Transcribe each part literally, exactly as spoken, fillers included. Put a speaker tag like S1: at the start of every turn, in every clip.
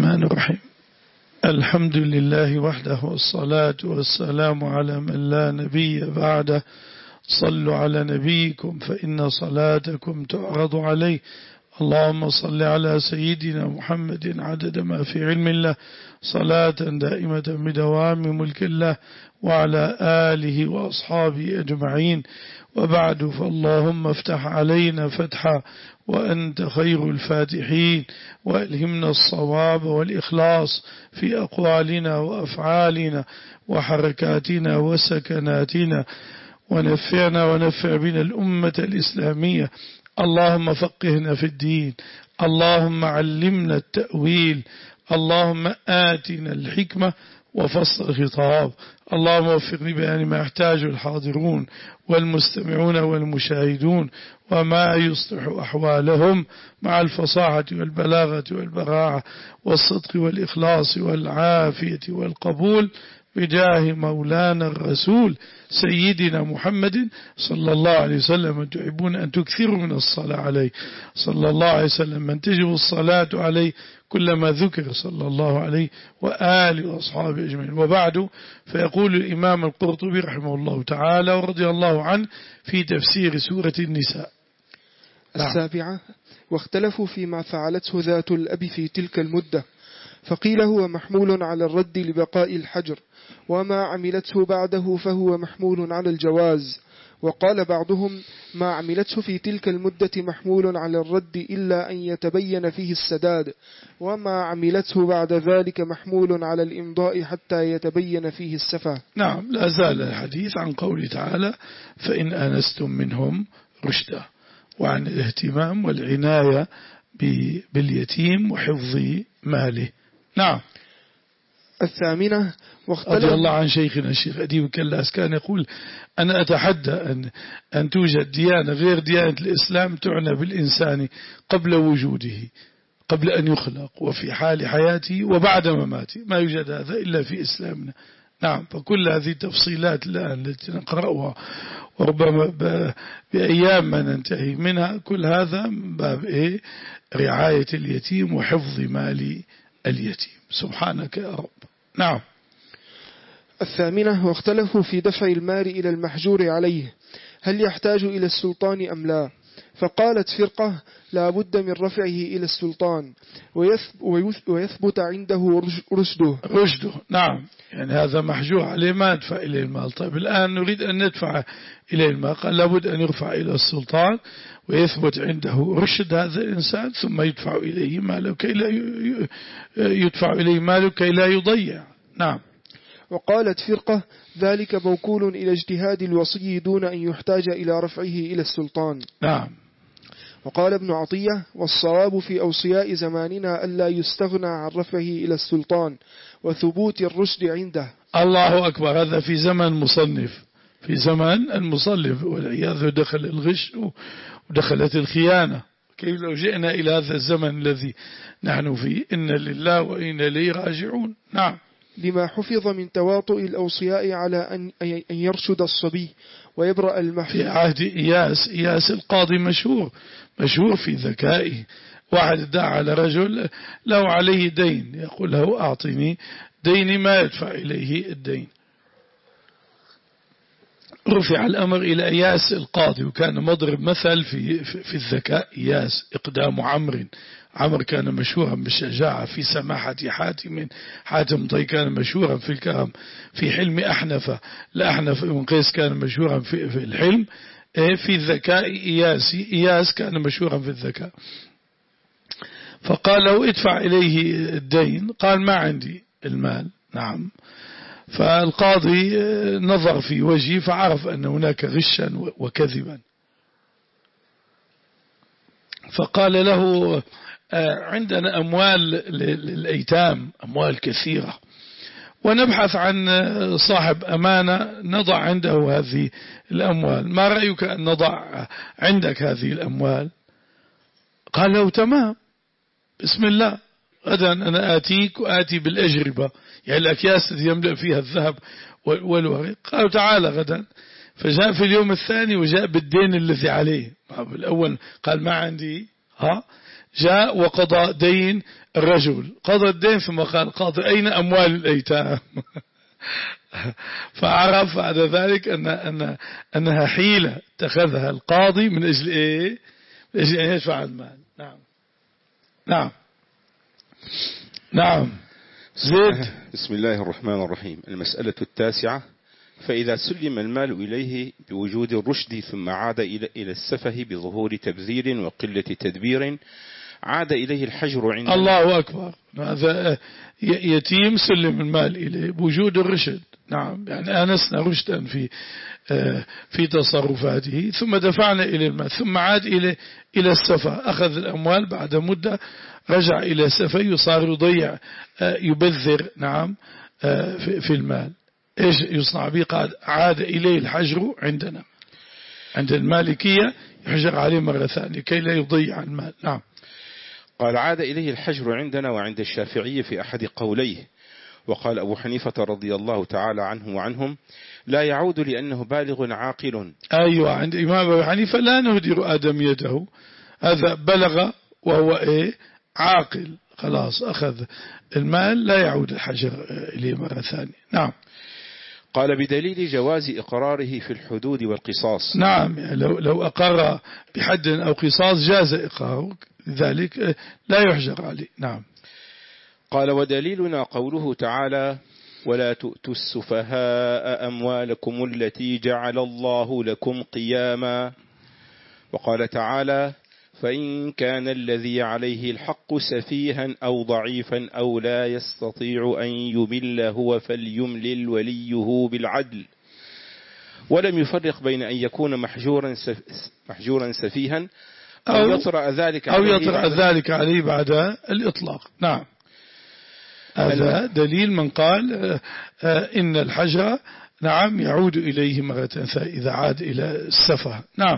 S1: الرحمن الرحيم. الحمد لله وحده والصلاة والسلام على من لا نبي بعده. صلوا على نبيكم فإن صلاتكم تعرض عليه. اللهم صل على سيدنا محمد عدد ما في علم الله صلاة دائمة بدوام ملك الله وعلى آله وأصحابه أجمعين. وبعد، فاللهم افتح علينا فتحا وأنت خير الفاتحين، وألهمنا الصواب والإخلاص في أقوالنا وأفعالنا وحركاتنا وسكناتنا، ونفعنا ونفع بنا الأمة الإسلامية. اللهم فقهنا في الدين، اللهم علمنا التأويل، اللهم آتنا الحكمة وفصل الخطاب. اللهم وفقني بأن ما يحتاج الحاضرون والمستمعون والمشاهدون، وما يصلح أحوالهم مع الفصاحة والبلاغة والبراعة والصدق والإخلاص والعافية والقبول، بجاه مولانا الرسول سيدنا محمد صلى الله عليه وسلم. تحبون أن تكثروا من الصلاة عليه صلى الله عليه وسلم، من تجب الصلاة عليه كلما ذكر صلى الله عليه وآله وأصحابه أجمعين. وبعد، فيقول الإمام القرطبي رحمه الله تعالى ورضي الله عنه في تفسير سورة النساء
S2: السابعة: واختلفوا فيما فعلته ذات الأب في تلك المدة، فقيل هو محمول على الرد لبقاء الحجر، وما عملته بعده فهو محمول على الجواز. وقال بعضهم: ما عملته في تلك المدة محمول على الرد إلا أن يتبين فيه السداد، وما عملته بعد ذلك محمول على الإمضاء حتى يتبين فيه السفة.
S1: نعم، لا زال الحديث عن قوله تعالى: فإن آنستم منهم رشدا، وعن الاهتمام والعناية باليتيم وحفظ ماله. نعم.
S2: الثامنة:
S1: رضي الله عن شيخنا الشيخ أديب كلاس كان يقول: أنا أتحدى أن, أن توجد ديانة غير ديانة الإسلام تعنى بالإنسان قبل وجوده، قبل أن يخلق، وفي حال حياته وبعد مماته. ما يوجد هذا إلا في إسلامنا. نعم. فكل هذه التفصيلات الآن التي نقرأها وربما بأيام ما ننتهي منها، كل هذا من باب إيه؟ رعاية اليتيم وحفظ مال اليتيم. سبحانك يا رب. نعم.
S2: الثامنة: واختلفوا في دفع المال إلى المحجور عليه، هل يحتاج إلى السلطان أم لا؟ فقالت فرقة: لا بد من رفعه إلى السلطان ويثبت عنده رشده.
S1: رشده، نعم. يعني هذا محجور عليه، ما ندفع إليه المال. طيب الآن نريد أن ندفع إليه المال، قال لابد أن يرفع إلى السلطان ويثبت عنده رشد هذا الإنسان، ثم يدفع إليه ماله كي لا يدفع إليه ماله كي لا يضيع. نعم.
S2: وقالت فرقة: ذلك موكول إلى اجتهاد الوصي دون أن يحتاج إلى رفعه إلى السلطان.
S1: نعم.
S2: وقال ابن عطية: والصواب في أوصياء زماننا ألا يستغنى عن رفعه إلى السلطان وثبوت الرشد عنده.
S1: الله أكبر. هذا في زمن مصنف، في زمن المصنف والعياذ، دخل الغش ودخلت الخيانة. كيف لو جئنا إلى هذا الزمن الذي نحن فيه؟ إن لله وإنا إليه راجعون. نعم.
S2: لما حفظ من تواطؤ الأوصياء على أن يرشد الصبي ويبرأ المحفظ.
S1: في عهد إياس، إياس القاضي مشهور مشهور في ذكائه. واحد دعا على رجل له عليه دين، يقول له: أعطني ديني، ما يدفع إليه الدين. رفع الأمر إلى إياس القاضي، وكان مضرب مثل في, في, في الذكاء. إياس إقدام عمرو عمر كان مشهورا بالشجاعة، في سماحة حاتم حاتم طي كان مشهورا في الكرم، في حلم أحنف لأحنف بن قيس كان مشهورا في, في الحلم، في الذكاء إياسي إياس كان مشهورا في الذكاء. فقال له: ادفع إليه الدين. قال: ما عندي المال. نعم. فالقاضي نظر في وجهه فعرف أن هناك غشا وكذبا، فقال له: عندنا أموال للأيتام، أموال كثيرة، ونبحث عن صاحب أمانة نضع عنده هذه الأموال، ما رأيك أن نضع عندك هذه الأموال؟ قال له: تمام، بسم الله، غدا أنا آتيك وآتي بالأجربة، يعني الأكياس التي يملأ فيها الذهب والورق. قالوا: تعال غدا. فجاء في اليوم الثاني وجاء بالدين الذي عليه. الأول قال: ما عندي. ها جاء وقضى دين الرجل، قضى الدين ثم قال قاضي أين أموال الأيتام؟ فعرف بعد ذلك أن أن أنها حيلة اتخذها القاضي من أجل إيه؟ من أجل أن يدفع المال. نعم نعم نعم. زيد.
S3: بسم الله الرحمن الرحيم. المسألة التاسعة: فإذا سلم المال إليه بوجود الرشد ثم عاد إلى السفه بظهور تبذير وقلة تدبير، عاد إليه الحجر عند
S1: الله أكبر. هذا يتيم سلم المال إليه بوجود الرشد. نعم، يعني آنسنا رشدا في في تصرفاته ثم دفعنا إلى المال ثم عاد إلى إلى السفه، أخذ الأموال بعد مدة رجع إلى السفه يصار يضيع يبذر. نعم في المال. إيش يصنع به؟ قال عاد إليه الحجر عندنا عند المالكية، يحجر عليه مرة ثانية كي لا يضيع المال. نعم.
S3: قال عاد إليه الحجر عندنا وعند الشافعي في أحد قوليه. وقال أبو حنيفة رضي الله تعالى عنه وعنهم: لا يعود لأنه بالغ عاقل.
S1: أيوة، عند إمام أبو حنيفة لا نهدر آدم يده، هذا بلغ وهو إيه؟ عاقل، خلاص أخذ المال لا يعود الحجر إليه مرة ثانية. نعم.
S3: قال بدليل جواز إقراره في الحدود والقصاص.
S1: نعم، يعني لو لو أقر بحد أو قصاص جاز إقراره، لذلك لا يحجر عليه. نعم.
S3: قال ودليلنا قوله تعالى: ولا تؤتوا السفهاء أموالكم التي جعل الله لكم قياما. وقال تعالى: فإن كان الذي عليه الحق سفيها أو ضعيفا أو لا يستطيع أن يمل هو فليملل وليه بالعدل. ولم يفرق بين أن يكون محجورا سف محجورا سفيها أو, أو يطرأ ذلك
S1: أو يطرأ ذلك عليه بعد الإطلاق. نعم. هذا دليل من قال إن الحجر نعم يعود إليه مرة إذا عاد إلى السفه. نعم.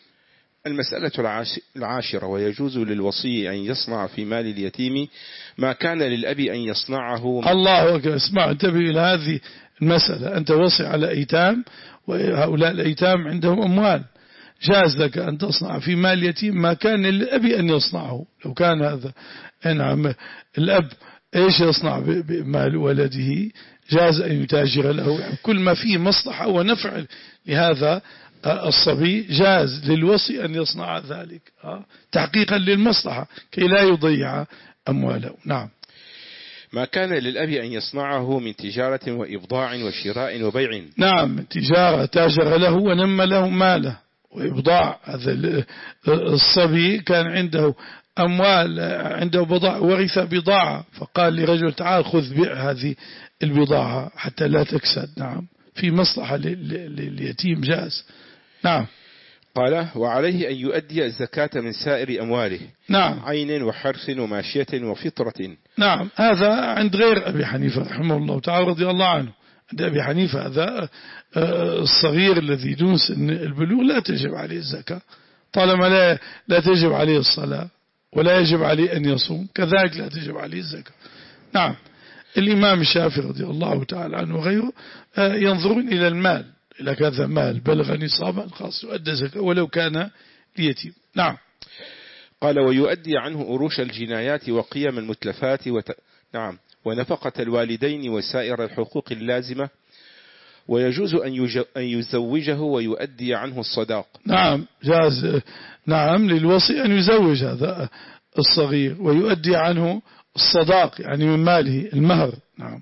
S3: المسألة العاشرة: ويجوز للوصي أن يصنع في مال اليتيم ما كان للأب أن يصنعه.
S1: الله أكبر. اسمع، انتبه إلى هذه المسألة. أنت وصي على أيتام وهؤلاء الأيتام عندهم أموال، جاز لك أن تصنع في مال اليتيم ما كان للأب أن يصنعه. لو كان هذا نعم الأب إيش يصنع بمال ولده، جاز أن يتاجر له، يعني كل ما فيه مصلحة ونفع لهذا الصبي جاز للوصي أن يصنع ذلك تحقيقا للمصلحة كي لا يضيع أمواله. نعم.
S3: ما كان للأب أن يصنعه من تجارة وإبضاع وشراء وبيع.
S1: نعم، تجارة تاجر له ونمى له ماله، وإبضاع هذا الصبي كان عنده أموال، عنده بضاعة ورث بضاعة، فقال لرجل تعال خذ بيع هذه البضاعة حتى لا تكسد. نعم، في مصلحة لليتيم جاز. نعم.
S3: قال وعليه أن يؤدي الزكاة من سائر أمواله.
S1: نعم.
S3: عين وحرث وماشية وفطرة.
S1: نعم، هذا عند غير أبي حنيفة رحمه الله تعالى رضي الله عنه. عند أبي حنيفة هذا الصغير الذي دون سن البلوغ لا تجب عليه الزكاة، طالما لا لا تجب عليه الصلاة ولا يجب عليه أن يصوم، كذلك لا تجب عليه الزكاة. نعم. الإمام الشافعي رضي الله تعالى عنه وغيره ينظرون إلى المال، إلى كذا مال بلغ نصابا خاص يؤدى زكاة ولو كان ليتيم. نعم.
S3: قال ويؤدي عنه أروش الجنايات وقيم المتلفات وت... نعم ونفقة الوالدين وسائر الحقوق اللازمة، ويجوز أن, يج... أن يزوجه ويؤدي عنه الصداق.
S1: نعم، جاز. نعم، للوصي أن يزوج هذا الصغير ويؤدي عنه الصداق، يعني من ماله المهر. نعم.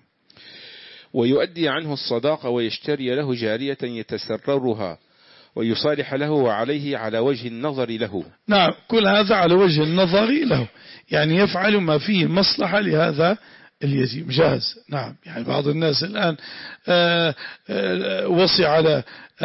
S3: ويؤدي عنه الصداق ويشتري له جارية يتسررها ويصالح له وعليه على وجه النظر له.
S1: نعم، كل هذا على وجه النظر له، يعني يفعل ما فيه مصلحة لهذا اليتيم جاز. نعم. يعني بعض الناس الآن آآ آآ وصي على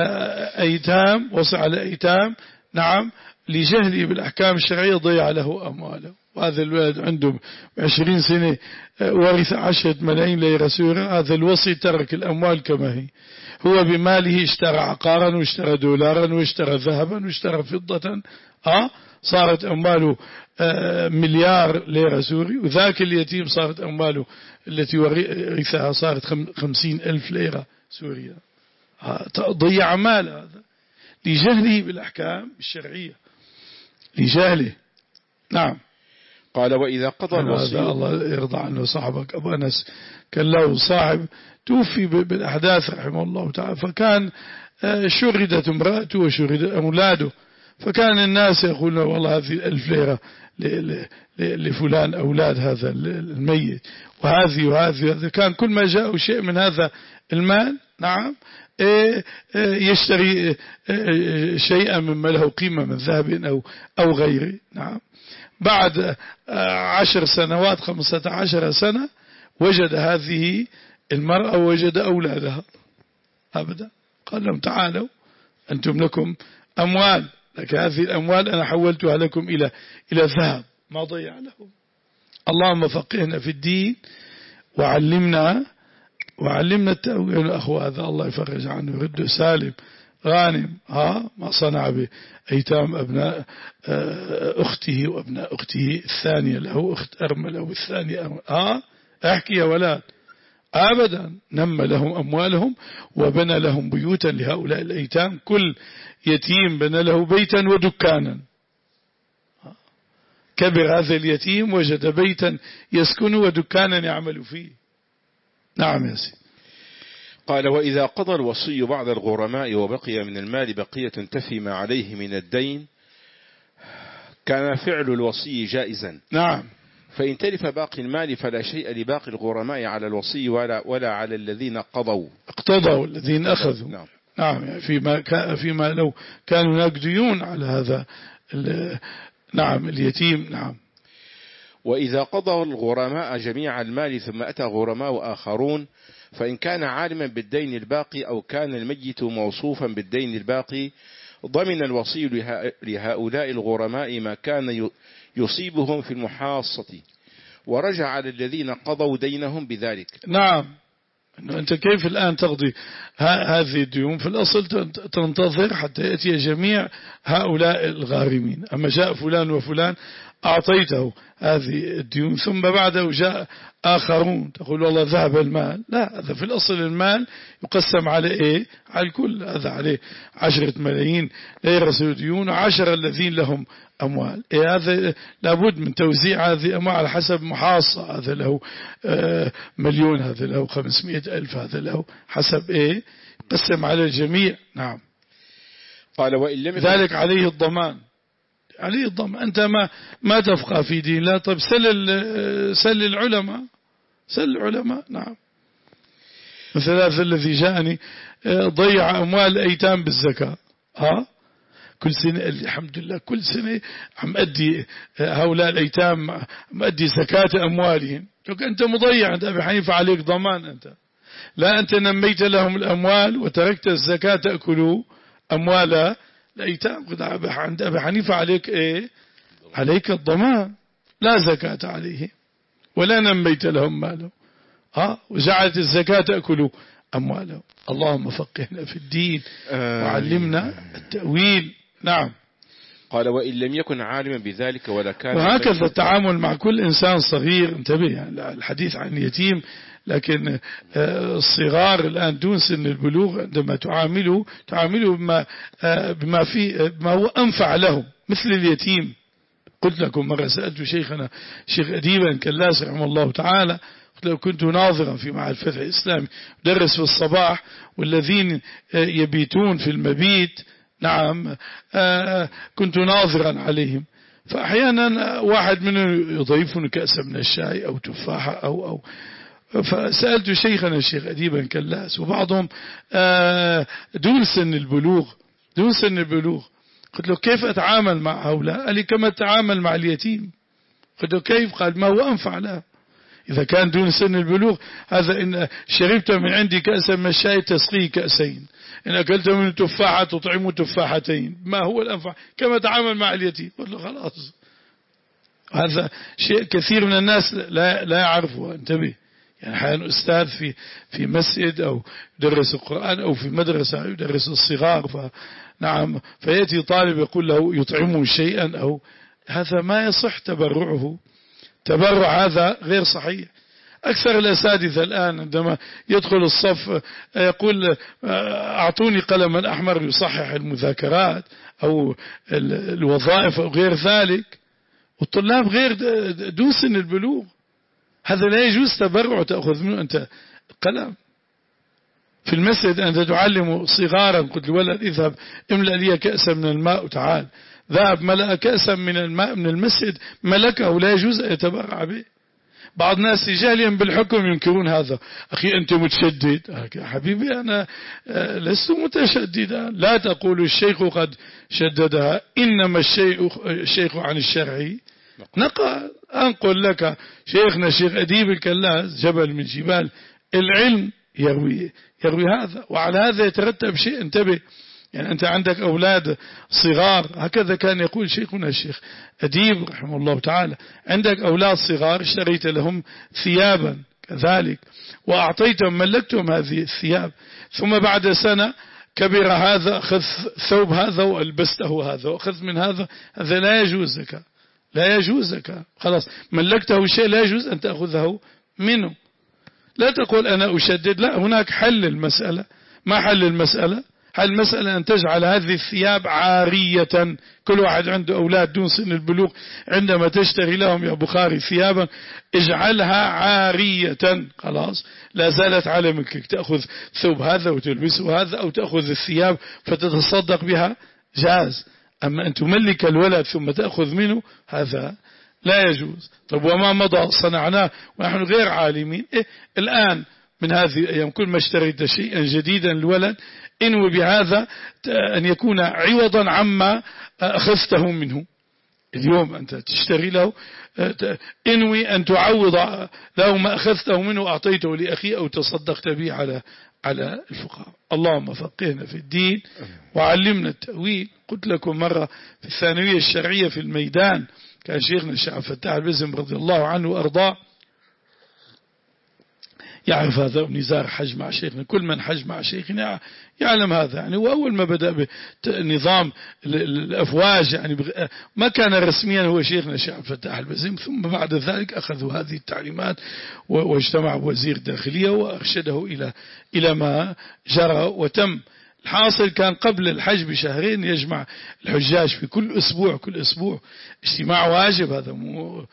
S1: أيتام وصي على أيتام نعم لجهله بالأحكام الشرعية ضيع له أمواله، وهذا الولد عنده عشرين سنة ورث عشرة ملايين ليرة سورة، هذا الوصي ترك الأموال كما هي، هو بماله اشترى عقارا واشترى دولارا واشترى ذهبا واشترى فضة، آه صارت أمواله آه مليار ليرة سوري، وذاك اليتيم صارت أمواله التي ورثها صارت خمسين ألف ليرة سورية. آه ضيع مال هذا لجهله بالأحكام الشرعية، لجهله. نعم.
S3: قال وإذا قضى الوصي،
S1: الله يرضى عنه صاحبك أبو أنس كان له صاحب توفي بالأحداث رحمه الله تعالى، فكان شردت امرأته وشرد أولاده، فكان الناس يقولون والله هذه الألف ليرة لفلان أولاد هذا الميت، وهذه وهذه وهذه. كان كل ما جاء شيء من هذا المال نعم يشتري شيئا مما له قيمة من ذهب أو أو غيره نعم. بعد عشر سنوات خمسة عشر سنة وجد هذه المرأة وجد أولادها أبدا. قال لهم تعالوا أنتم لكم أموال، لكن هذه الأموال أنا حولتها لكم إلى إلى ذهب ما ضيع لهم. اللهم فقهنا في الدين وعلمنا وعلمنا التأويل. أخو هذا الله يفرج عنه يرد سالم غانم ها ما صنع بأيتام أبناء أخته وأبناء أخته الثانية له أخت أرملة والثانية أرملة. ها احكي يا ولاد أبدا. نمى لهم أموالهم وبنى لهم بيوتا لهؤلاء الأيتام، كل يتيم بنى له بيتا ودكانا. كبر هذا اليتيم وجد بيتا يسكن ودكانا يعمل فيه. نعم يا سيدي.
S3: قال وإذا قضى الوصي بعض الغرماء وبقي من المال بقية تفي ما عليه من الدين كان فعل الوصي جائزا.
S1: نعم.
S3: فإن تلف باقي المال فلا شيء لباقي الغرماء على الوصي ولا, ولا على الذين قضوا
S1: اقتضوا الذين أخذوا.
S3: نعم.
S1: نعم فيما, فيما لو كانوا هناك ديون على هذا نعم اليتيم. نعم.
S3: وإذا قضوا الغرماء جميع المال ثم أتى غرماء آخرون فإن كان عالما بالدين الباقي أو كان الميت موصوفا بالدين الباقي ضمن الوصي لهؤلاء الغرماء ما كان يصيبهم في المحاصة ورجع على الذين قضوا دينهم بذلك.
S1: نعم. أنت كيف الآن تقضي هذه الديون؟ في الأصل تنتظر حتى يأتي جميع هؤلاء الغارمين، أما جاء فلان وفلان أعطيته هذه الديون ثم بعده جاء آخرون تقول والله ذهب المال. لا، هذا في الأصل المال يقسم على إيه؟ على الكل. هذا عليه عشرة ملايين لا يرسل ديون وعشرة الذين لهم أموال. إيه هذا لابد من توزيع هذه الأموال على حسب محاصة. هذا له آه مليون، هذا له خمسمائة ألف، هذا له حسب إيه قسم على الجميع. نعم.
S3: قال وإن لم
S1: ذلك عليه الضمان، عليه الضمان. أنت ما ما تفقه في دين الله، طيب سل سل العلماء، سل العلماء. نعم. مثل هذا الذي جاءني ضيع أموال الأيتام بالزكاة. ها كل سنة الحمد لله كل سنة عم أدي هؤلاء الأيتام عم أدي زكاة أموالهم. لك أنت مضيع عند أبي حنيفة عليك ضمان. أنت لا، أنت نميت لهم الأموال وتركت الزكاة تأكلوا أموال الأيتام. عند أبي حنيفة عليك إيه؟ عليك الضمان، لا زكاة عليه ولا نميت لهم ماله. ها وجعلت الزكاة تأكلوا أمواله. اللهم فقهنا في الدين وعلمنا التأويل. نعم.
S3: قال وإن لم يكن عالما بذلك ولا كان.
S1: وهكذا التعامل مع كل إنسان صغير. انتبه يعني الحديث عن اليتيم، لكن الصغار الآن دون سن البلوغ عندما تعامله تعامله بما بما فيه بما هو أنفع لهم مثل اليتيم. قلت لكم مرة سألت شيخنا شيخ أديبا كلاس رحمه الله تعالى، لو كنت ناظرا في معهد الفتح الإسلامي درس في الصباح والذين يبيتون في المبيت نعم كنت ناظرا عليهم، فأحيانا واحد منهم يضيفون كأسا من الشاي أو تفاحة أو أو فسألت شيخنا الشيخ أديبا كلاس، وبعضهم دون سن البلوغ دون سن البلوغ. قلت له كيف أتعامل مع هؤلاء؟ قال لي كما تتعامل مع اليتيم. قلت له كيف؟ قال ما هو أنفع له إذا كان دون سن البلوغ. هذا إن شربت من عندي كأسا من الشاي تسقيه كأسين، إن أكلت من التفاحة تطعمه تفاحتين. ما هو الأنفع؟ كما تعامل مع اليتيم. قلت له خلاص. هذا شيء كثير من الناس لا لا يعرفه. انتبه يعني أحيانا أستاذ في في مسجد أو يدرس القرآن أو في مدرسة يدرس الصغار، فنعم فيأتي طالب يقول له يطعمه شيئا أو هذا ما يصح تبرعه. تبرع هذا غير صحيح. أكثر الأساتذة الآن عندما يدخل الصف يقول أعطوني قلما أحمر يصحح المذاكرات أو الوظائف أو غير ذلك، والطلاب غير دون سن البلوغ، هذا لا يجوز تبرع تأخذ منه أنت قلم. في المسجد أنت تعلم صغارا، قلت الولد اذهب املأ لي كأسا من الماء وتعال، ذهب ملأ كأسا من الماء من المسجد ملكه، لا يجوز أن يتبرع به. بعض الناس جاهليا بالحكم ينكرون هذا، أخي أنت متشدد. حبيبي أنا لست متشددا، لا تقول الشيخ قد شددها، إنما الشيخ عن الشرع نقل. أنقل لك شيخنا الشيخ أديب الكلاس جبل من جبال العلم يروي يروي هذا، وعلى هذا يترتب شيء. انتبه، يعني أنت عندك أولاد صغار، هكذا كان يقول شيخنا الشيخ أديب رحمه الله تعالى، عندك أولاد صغار اشتريت لهم ثيابا كذلك وأعطيتهم ملكتهم هذه الثياب، ثم بعد سنة كبر هذا، أخذ ثوب هذا وألبسته هذا وأخذ من هذا، هذا لا يجوز لك، لا يجوز لك، خلاص ملكته شيء لا يجوز أن تأخذه منه. لا تقول أنا أشدد، لا، هناك حل المسألة. ما حل المسألة؟ حل المسألة أن تجعل هذه الثياب عارية. كل واحد عنده أولاد دون سن البلوغ، عندما تشتري لهم يا بخاري ثيابا اجعلها عارية، خلاص لا زالت على ملكك، تأخذ ثوب هذا وتلبسه هذا، أو تأخذ الثياب فتتصدق بها، جاز. أما أن تملك الولد ثم تأخذ منه، هذا لا يجوز. طب وما مضى صنعناه ونحن غير عالمين. إيه الآن من هذه الأيام كل ما اشتريت شيئا جديدا للولد انوي بهذا أن يكون عوضا عما أخذته منه. اليوم أنت تشتري له، انوي أن تعوض له ما أخذته منه وأعطيته لأخي أو تصدقت به على على الفقراء. اللهم فقهنا في الدين وعلمنا التأويل. قلت لكم مرة في الثانوية الشرعية في الميدان كان شيخنا الشيخ عبد الفتاح البزم رضي الله عنه وأرضاه يعرف هذا، ونزار حج مع شيخنا، كل من حج مع شيخنا يعلم هذا يعني. وأول ما بدأ بنظام الأفواج يعني ما كان رسميا هو شيخنا الشيخ عبد الفتاح البزم، ثم بعد ذلك أخذوا هذه التعليمات واجتمع وزير الداخلية وأرشده إلى إلى ما جرى وتم. الحاصل كان قبل الحج بشهرين يجمع الحجاج في كل أسبوع كل أسبوع اجتماع واجب، هذا مو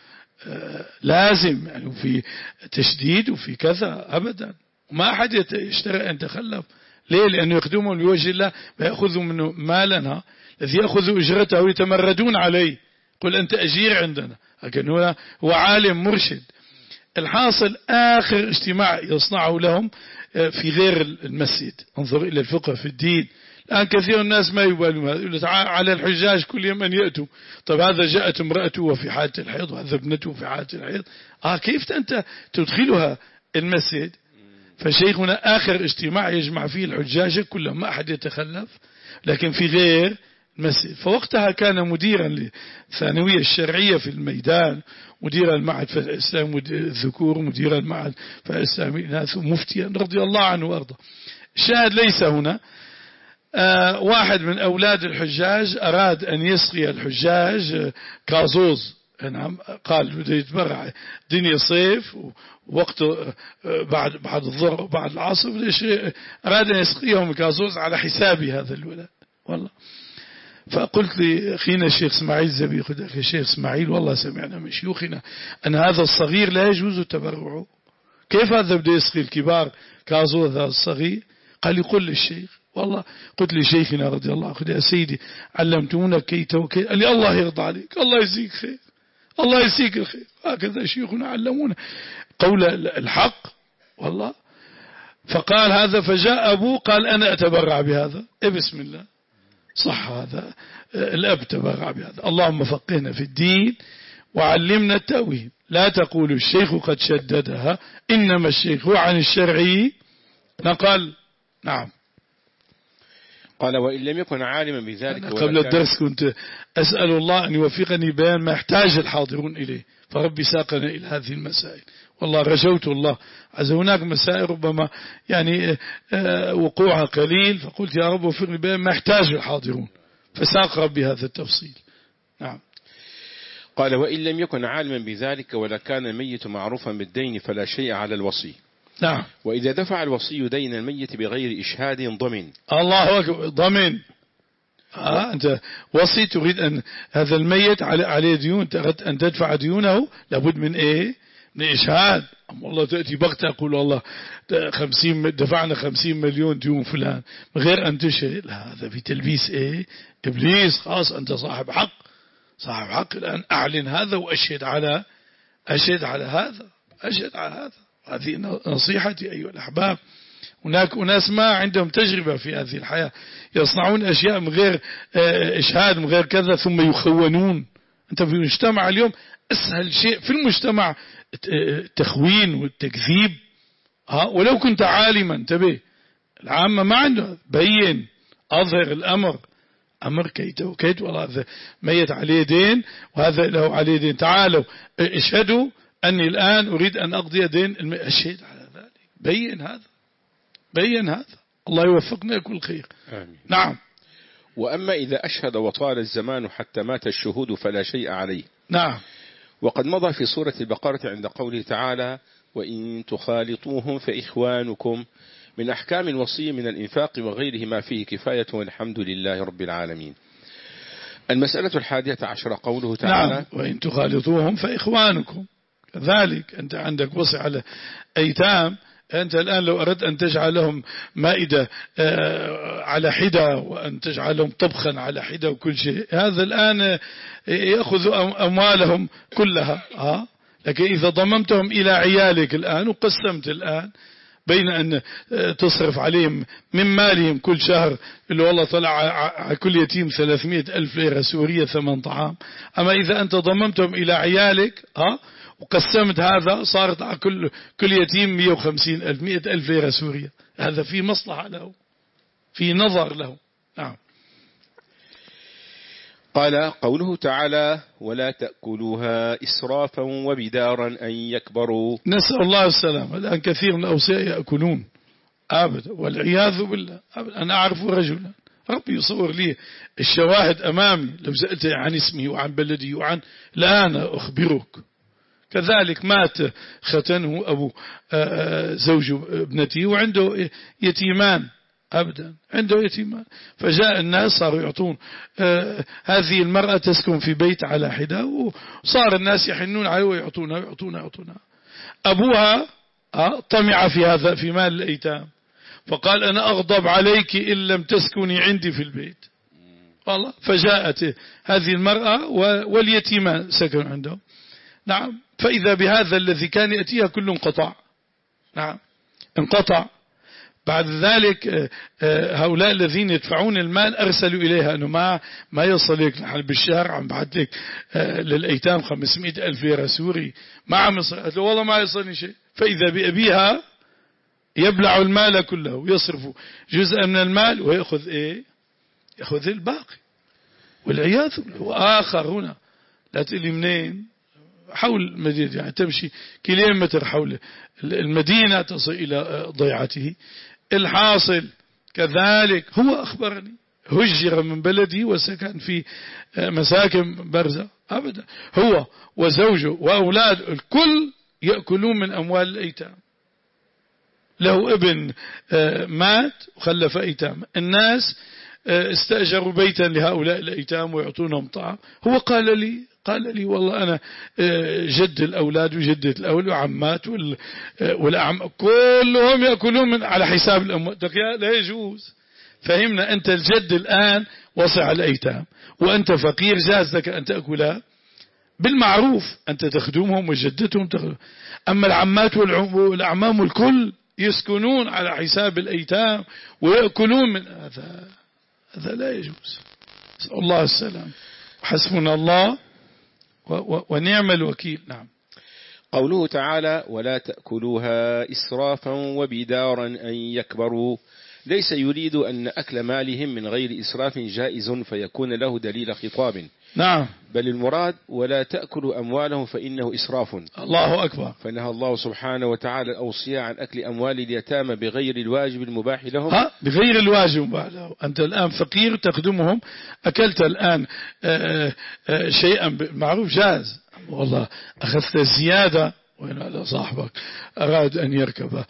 S1: لازم يعني، وفي تشديد وفي كذا أبدا، وما أحد يشتري أن تخلف. ليه؟ لأنه يخدمون لوجه الله ويأخذوا منه مالنا الذي يأخذ أجرته ويتمردون عليه، قل أنت أجير عندنا، لكن هو هو عالم مرشد. الحاصل آخر اجتماع يصنعه لهم في غير المسجد. انظر إلى الفقه في الدين. الآن كثير الناس ما يبالون هذا، يقول على الحجاج كل يوم أن يأتوا. طب هذا جاءت امرأته وفي حالة الحيض وهذا ابنته في حالة الحيض، آه كيف أنت تدخلها المسجد؟ فشيخنا آخر اجتماع يجمع فيه الحجاج كلهم، ما أحد يتخلف، لكن في غير المسجد. فوقتها كان مديرا للثانوية الشرعية في الميدان، مدير المعهد في الإسلام الذكور، مدير المعهد في الإسلام الإناث، ومفتيا رضي الله عنه وأرضاه. الشاهد ليس هنا. آه واحد من أولاد الحجاج أراد أن يسقي الحجاج كازوز، نعم، قال بده يتبرع، دنيا صيف ووقت بعد بعد الظهر وبعد العصر، أراد أن يسقيهم كازوز على حسابي هذا الولد والله. فقلت لي أخينا الشيخ اسماعيل زبي، قلت أخي الشيخ اسماعيل والله سمعنا من شيوخنا أن هذا الصغير لا يجوز تبرعه، كيف هذا بده يسقي الكبار كازوز هذا الصغير؟ قال لي قل للشيخ. والله قلت لي شيخنا رضي الله عنه يا سيدي علمتمونا كي توكي، قال لي الله يرضى عليك، الله يجزيك خير، الله يجزيك الخير. هكذا شيخنا علمونا قول الحق والله. فقال هذا، فجاء أبوه قال أنا أتبرع بهذا. إيه بسم الله، صح، هذا الأب تبرع بهذا. اللهم فقهنا في الدين وعلمنا التأويل. لا تقول الشيخ قد شددها، إنما الشيخ عن الشرعي نقل. نعم.
S3: قال وإن لم يكن عالما بذلك.
S1: قبل الدرس كنت أسأل الله أن يوفقني بيان ما يحتاج الحاضرون إليه، فربي ساقنا إلى هذه المسائل. والله رجوت الله عز. هناك مسائل ربما يعني وقوعها قليل، فقلت يا رب وفقني بيان ما يحتاج الحاضرون، فساق ربي هذا التفصيل. نعم.
S3: قال وإن لم يكن عالما بذلك ولا كان الميت معروفا بالدين فلا شيء على الوصي.
S1: نعم.
S3: وإذا دفع الوصي دين الميت بغير إشهاد ضمن.
S1: الله أكبر، ضمن. آه أنت وصي تريد أن هذا الميت عليه ديون، تريد أن تدفع ديونه، لابد من إيه؟ من إشهاد. والله تأتي بغتة أقول والله خمسين دفعنا خمسين مليون ديون فلان من غير أن تشهد، لا هذا في تلبيس إيه؟ إبليس. خلاص أنت صاحب حق، صاحب حق، الآن أعلن هذا وأشهد على أشهد على هذا أشهد على هذا. هذه نصيحتي أيها الأحباب. هناك أناس ما عندهم تجربة في هذه الحياة، يصنعون أشياء من غير إشهاد من غير كذا ثم يخونون. أنت في المجتمع اليوم أسهل شيء في المجتمع التخوين والتكذيب. ها ولو كنت عالما، انتبه، العامة ما عنده، بين أظهر الأمر، أمر كيت وكيت، والله هذا ميت عليه دين وهذا له عليه دين، تعالوا اشهدوا أني الآن أريد أن أقضي دين، أشهد على ذلك، بين هذا بين هذا. الله يوفقنا كل خير.
S3: آمين.
S1: نعم.
S3: وأما إذا أشهد وطال الزمان حتى مات الشهود فلا شيء عليه.
S1: نعم.
S3: وقد مضى في سورة البقرة عند قوله تعالى: وإن تخالطوهم فإخوانكم، من أحكام الوصية من الإنفاق وغيره ما فيه كفاية، والحمد لله رب العالمين. المسألة الحادية عشر قوله تعالى:
S1: نعم. وإن تخالطوهم فإخوانكم، كذلك أنت عندك وصي على أيتام، أنت الآن لو أردت أن تجعل لهم مائدة على حدة وأن تجعل لهم طبخا على حدة وكل شيء، هذا الآن يأخذ أموالهم كلها. ها لكن إذا ضممتهم إلى عيالك الآن وقسمت الآن بين أن تصرف عليهم من مالهم كل شهر، اللي والله طلع على كل يتيم ثلاثمائة ألف ليرة سورية ثمن طعام، أما إذا أنت ضممتهم إلى عيالك ها وقسمت هذا صارت على كل كل يتيم مئة وخمسين ألف مئة ألف ليرة سورية، هذا في مصلحة له، في نظر له. نعم.
S3: قال قوله تعالى: ولا تأكلوها إسرافا وبدارا أن يكبروا.
S1: نسأل الله السلام. الآن كثير من الأوصياء يأكلون أبدا، والعياذ بالله. أبدا. أنا أعرف رجلا، ربي يصور لي الشواهد أمامي، لو سألت عن اسمه وعن بلدي وعن، لا أنا أخبرك، كذلك مات ختنه أبو زوج ابنتي وعنده يتيمان، أبدا عنده يتيمان، فجاء الناس صاروا يعطون آه هذه المرأة تسكن في بيت على حدة، وصار الناس يحنون عليه ويعطونها ويعطونها ويعطونها. أبوها آه طمع في هذا في مال الأيتام، فقال أنا أغضب عليك إن لم تسكني عندي في البيت. والله فجاءت هذه المرأة واليتيمان سكنوا عندهم. نعم. فإذا بهذا الذي كان يأتيها كله انقطع. نعم انقطع. بعد ذلك هؤلاء الذين يدفعون المال أرسلوا إليها أنه ما ما يصل لك نحن بالشهر عم بعد لك للأيتام خمسمائة ألف ليرة سوري، ما عم يصل. قالت له والله ما يصلني شيء. فإذا بأبيها يبلع المال كله ويصرف جزءا من المال ويأخذ إيه؟ يأخذ الباقي، والعياذ بالله. وآخر هنا لا تقلي منين، حول المدينة، يعني تمشي كيلومتر حول المدينة تصل إلى ضيعته. الحاصل كذلك هو أخبرني هجر من بلدي وسكن في مساكن برزة، أبدا هو وزوجه وأولاد الكل يأكلون من أموال الأيتام. له ابن مات وخلف أيتام، الناس استأجروا بيتا لهؤلاء الأيتام ويعطونهم طعام. هو قال لي قال لي والله أنا جد الأولاد وجدة الأولاد وعمات والأعم كلهم يأكلون من على حساب الأموال. لا يجوز. فهمنا؟ أنت الجد الآن وصع الأيتام وأنت فقير، جاز لك أن تأكلها بالمعروف، أنت تخدمهم وجدتهم تخدم. أما العمات والأعمام الكل يسكنون على حساب الأيتام ويأكلون من هذا، هذا لا يجوز. نسأل الله السلام. حسبنا الله ونعم الوكيل. نعم.
S3: قوله تعالى: ولا تأكلوها إسرافا وبدارا أن يكبروا، ليس يريد أن أكل مالهم من غير إسراف جائز فيكون له دليل خطاب.
S1: نعم.
S3: بل المراد ولا تأكلوا أموالهم فإنه إسراف.
S1: الله أكبر.
S3: فنهى الله سبحانه وتعالى الأوصياء عن أكل أموال اليتامى بغير الواجب المباح لهم.
S1: ها بغير الواجب المباح لهم. أنت الآن فقير تخدمهم، أكلت الآن آآ آآ شيئا بالمعروف جاز، والله أخذت زيادة وين على صاحبك أراد أن يركب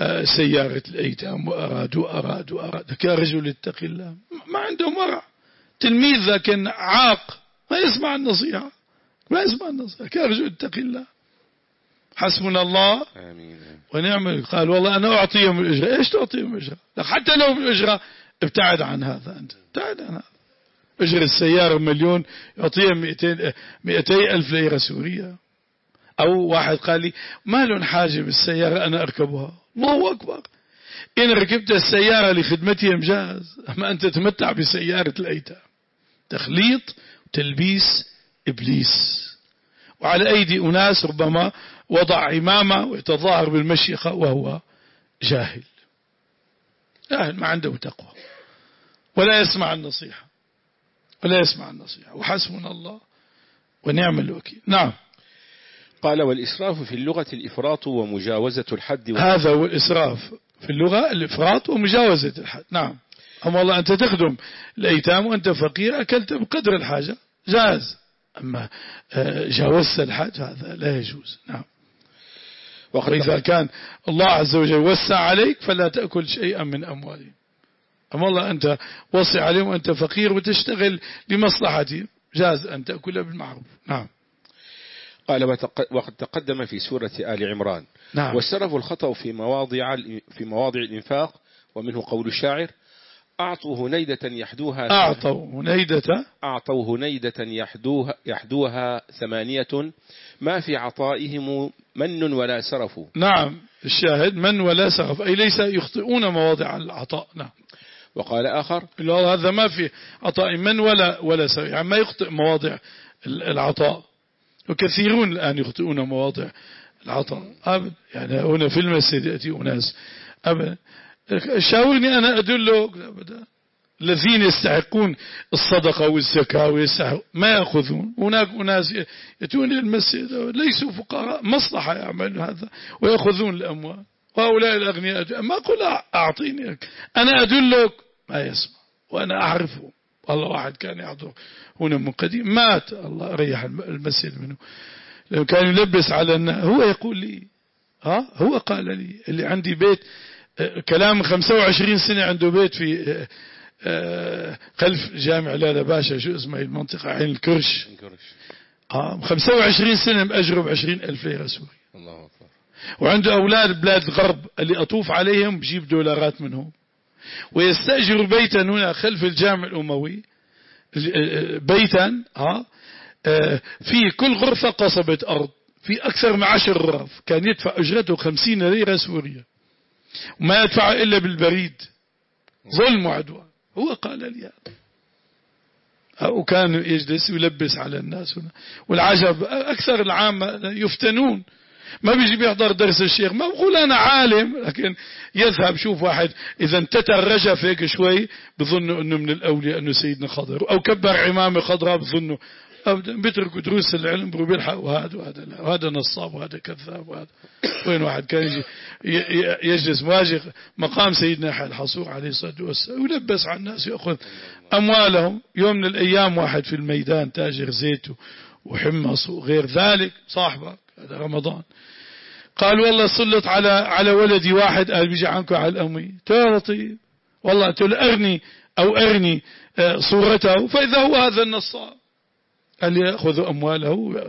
S1: سيارة الأيتام وأراد وأراد وأراد كرجل اتقي الله ما عندهم ورع، تلميذ لكن عاق ما يسمع النصيحة، ما يسمع النصيحة، كأرجو اتقي الله، حسبنا الله ونعم. قال والله أنا أعطيهم الأجرة. إيش تعطيهم الأجرة؟ حتى لو الأجرة ابتعد عن هذا، أنت ابتعد عن هذا. أجر السيارة مليون يعطيهم مئتين مئتي ألف ليرة سورية. أو واحد قال لي ما لهم حاجة بالسيارة أنا أركبها. الله أكبر، إن ركبت السيارة لخدمتهم جاز، أما أنت تمتع بسيارة الأيتام. تخليط وتلبيس إبليس، وعلى أيدي أناس ربما وضع عمامة ويتظاهر بالمشيخة وهو جاهل، جاهل ما عنده تقوى ولا يسمع النصيحة، ولا يسمع النصيحة. وحسبنا الله ونعم الوكيل. نعم.
S3: قال والإسراف في اللغة الإفراط ومجاوزة الحد.
S1: هذا هو الإسراف في اللغة، الإفراط ومجاوزة الحد. نعم. أما الله أنت تخدم الأيتام وأنت فقير أكلت بقدر الحاجة جاز، أما جاوزت الحد هذا لا يجوز. نعم. وإذا كان الله عز وجل وسع عليك فلا تأكل شيئا من أموالهم. أما الله أنت وصي عليهم وأنت فقير وتشتغل لمصلحتهم جاز أن تأكل بالمعروف. نعم.
S3: قال وقد تقدم في سورة آل عمران.
S1: نعم.
S3: والسرف الخطأ في مواضع في مواضع الإنفاق، ومنه قول الشاعر أعطوا هنيدة يحدوها
S1: أعطوا هنيدة
S3: أعطوا هنيدة يحدوها يحدوها ثمانية ما في عطائهم من ولا سرف.
S1: نعم. الشاهد من ولا سرف، أي ليس يخطئون مواضع العطاء. نعم.
S3: وقال آخر
S1: هذا ما في عطاء من ولا ولا سرف، يعني ما يخطئ مواضع العطاء. وكثيرون الآن يخطئون مواضع العطاء أبدا. يعني هنا في المسجد يأتي أناس أبدا شاورني أنا أدلك أبدا. الذين يستحقون الصدقة والزكاة ويستحق ما يأخذون. هناك أناس يأتون إلى المسجد ليسوا فقراء، مصلحة يعملون هذا ويأخذون الأموال. وهؤلاء الأغنياء ما أقول أعطيني أنا أدلك، ما يسمع وأنا أعرفه. والله واحد كان يحضر هنا من قديم مات، الله ريح المسجد منه، لو كان يلبس على الناس. هو يقول لي ها هو قال لي اللي عندي بيت كلام خمسة وعشرين سنة عنده بيت في خلف جامع لالا باشا شو اسمه المنطقة عين الكرش. آه خمسة وعشرين سنة مأجره بعشرين ألف ليرة سوري. الله أكبر. وعنده أولاد بلاد الغرب اللي أطوف عليهم بجيب دولارات منهم، ويستأجر بيتا هنا خلف الجامع الأموي، بيتا ها في كل غرفة قصبة أرض، في أكثر من عشر غرف، كان يدفع أجرته خمسين ليرة سورية وما يدفع إلا بالبريد. ظلم وعدوان. هو قال لي هذا، وكان يجلس ويلبس على الناس هنا. والعجب أكثر العامة يفتنون، ما بيجي بيحضر درس الشيخ، ما بقول أنا عالم، لكن يذهب شوف واحد إذا انتتر رجف هيك شوي بظنوا أنه من الأولياء أنه سيدنا خضر، أو كبر عمامة خضراء بظنوا أبدا، بيتركوا دروس العلم بيلحقوا هذا وهذا لا، وهذا نصاب وهذا كذاب وهذا. وين واحد كان يجي يجلس مواجه مقام سيدنا حي الحصور عليه الصلاة والسلام ويلبس على الناس يأخذ أموالهم. يوم من الأيام واحد في الميدان تاجر زيت وحمص وغير ذلك صاحبك هذا رمضان قال والله سلط على على ولدي واحد قال بيجي عنكم على الأمي تعطي والله تقول أرني أو أرني صورته، فإذا هو هذا النصاب قال يأخذ أمواله.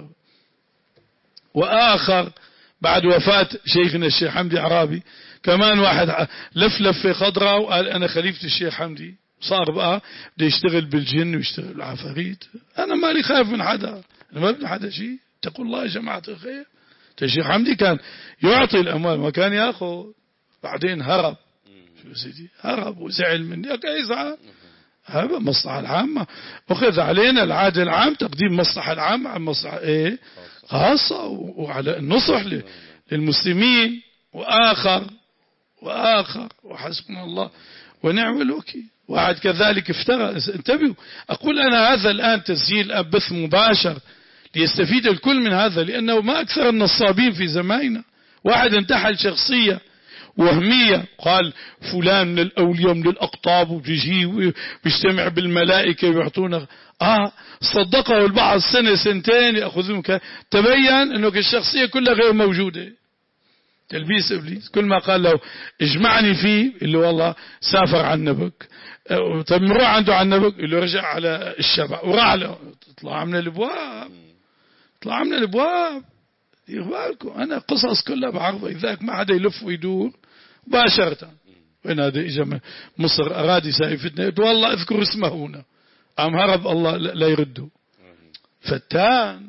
S1: وآخر بعد وفاة شيخنا الشيخ حمدي عرابي كمان واحد لف لفة خضراء وقال أنا خليفة الشيخ حمدي، صار بقى بده يشتغل بالجن ويشتغل بالعفاريت. أنا مالي خايف من حدا، أنا ما بدي حدا شيء. تقول الله يا جماعة الخير، الشيخ حمدي كان يعطي الأموال ما كان يأخذ، بعدين هرب. شو سيدي هرب وزعل مني يزعل. هذا مصلحة العامة، أخذ علينا العادل العام تقديم مصلحة العامة عن مصلحة إيه خاصة، وعلى النصح للمسلمين. وآخر وآخر وحسبنا الله ونعم الوكيل. واحد كذلك افترى. انتبهوا، أقول أنا هذا الآن تسجيل بث مباشر ليستفيد الكل من هذا، لأنه ما أكثر النصابين في زماننا. واحد انتحل شخصية وهمية قال فلان من الأولياء من الأقطاب وبيجي ويجتمع بالملائكة ويعطونا آه صدقه البعض سنة سنتين يأخذون. تبين أنه الشخصية كلها غير موجودة. تلبيس إبليس. كل ما قال له اجمعني فيه اللي والله سافر عن نبك. طيب نروح عنده عن نبك اللي رجع على الشبع وراح له. طلع من الابواب طلع من الابواب. يخبالكم أنا قصص كلها بعرضها ذاك ما حدا يلف ويدور مباشرة. وين هذا إجا مصر أراد يسايفتنا والله اذكر اسمه هنا أم هرب الله لا يرده. فتان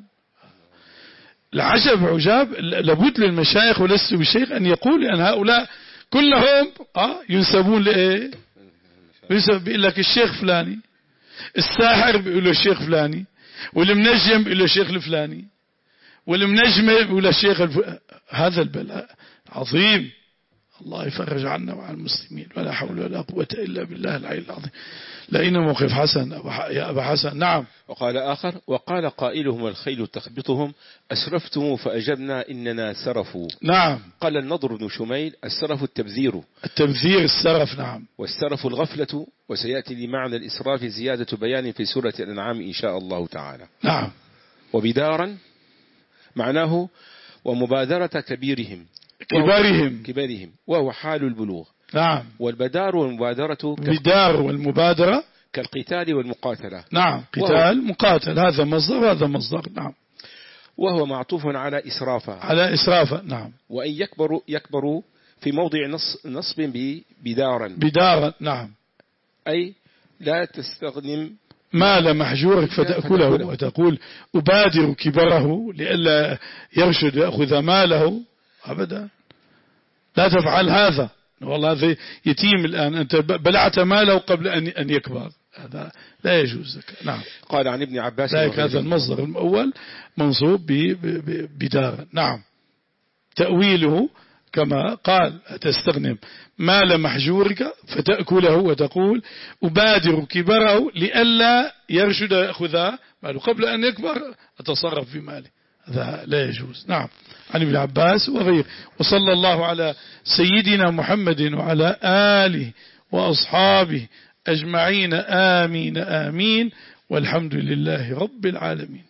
S1: العجب عجاب. لابد للمشايخ ولست بشيخ أن يقول أن هؤلاء كلهم آه ينسبون لإيه؟ ينسب بيقول لك الشيخ فلاني، الساحر بيقول له الشيخ فلاني، والمنجم بيقول له الشيخ الفلاني، والمنجمة بيقول له الشيخ الف... هذا البلاء عظيم. الله يفرج عنا وعن المسلمين ولا حول ولا قوة إلا بالله العلي العظيم. لأن موقف حسن يا أبا حسن. نعم.
S3: وقال آخر وقال قائلهم الخيل تخبطهم أسرفتم فأجبنا إننا سرفوا.
S1: نعم.
S3: قال النضر بن شميل السرف التبذير.
S1: التبذير السرف. نعم.
S3: والسرف الغفلة. وسيأتي لمعنى الإسراف زيادة بيان في سورة الأنعام إن شاء الله تعالى.
S1: نعم.
S3: وبدارا معناه ومبادرة كبيرهم
S1: كبارهم
S3: كبارهم وهو حال البلوغ.
S1: نعم.
S3: والبدار والمبادرة
S1: بدار والمبادرة
S3: كالقتال والمقاتلة.
S1: نعم. قتال مقاتل هذا مصدر وهذا مصدر. نعم.
S3: وهو معطوف على إسرافة
S1: على إسرافة. نعم.
S3: وأن يكبر يكبر في موضع نص نصب بدارا
S1: بدارا. نعم.
S3: أي لا تستغنم
S1: مال محجورك فتأكله وتقول أبادر كبره لئلا يرشد يأخذ ماله أبدا. لا تفعل هذا والله هذا يتيم الآن أنت بلعت ماله قبل أن يكبر هذا لا يجوز لك. نعم.
S3: قال عن ابن عباس
S1: هذا المصدر الأول منصوب بدار. نعم. تأويله كما قال تستغنم مال محجورك فتأكله وتقول أبادر كبره لئلا يرشد يأخذ ماله قبل أن يكبر أتصرف في ماله هذا لا يجوز. نعم. عن ابن عباس وغير. وصلى الله على سيدنا محمد وعلى آله وأصحابه أجمعين آمين آمين والحمد لله رب العالمين.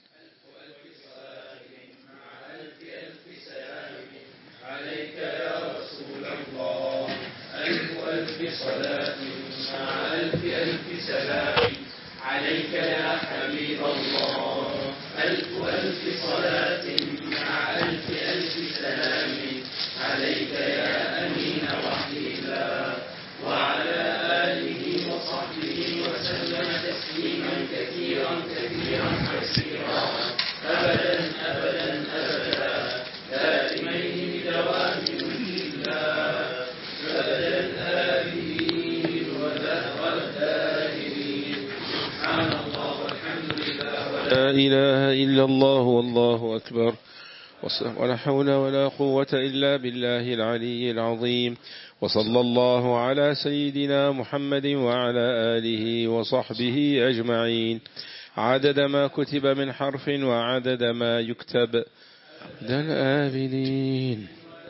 S4: صلاة مع ألف ألف سلام عليك يا حبيب الله. ألف ألف صلاة مع ألف ألف سلام عليك يا أمين وحي الله وعلى آله وصحبه وسلم تسليما كثيرا كثيرا كثيرا أبدا أبدا أبدا دائمين بدوام ملك الله أبدا آمين ودهر الدائمين. سبحان الله والحمد لله
S3: لا إله إلا الله والله أكبر ولا حول ولا قوة إلا بالله العلي العظيم. وصلى الله على سيدنا محمد وعلى آله وصحبه أجمعين عدد ما كتب من حرف وعدد ما يكتب عدد الآبدين.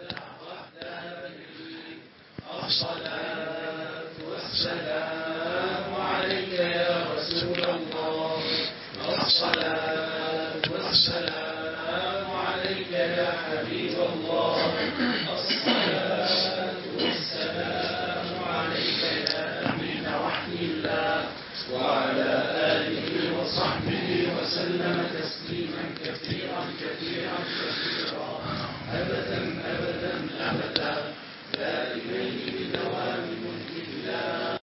S4: الصلاة والسلام عليك يا رسول الله. الصلاة والسلام عليك يا حبيب الله. الصلاة والسلام عليك يا أمين وحي الله وعلى آله وصحبه وسلم تسليما كثيرا كثيرا كثيرا أبدا أبدا أبدا دائمين بدوام ملك الله.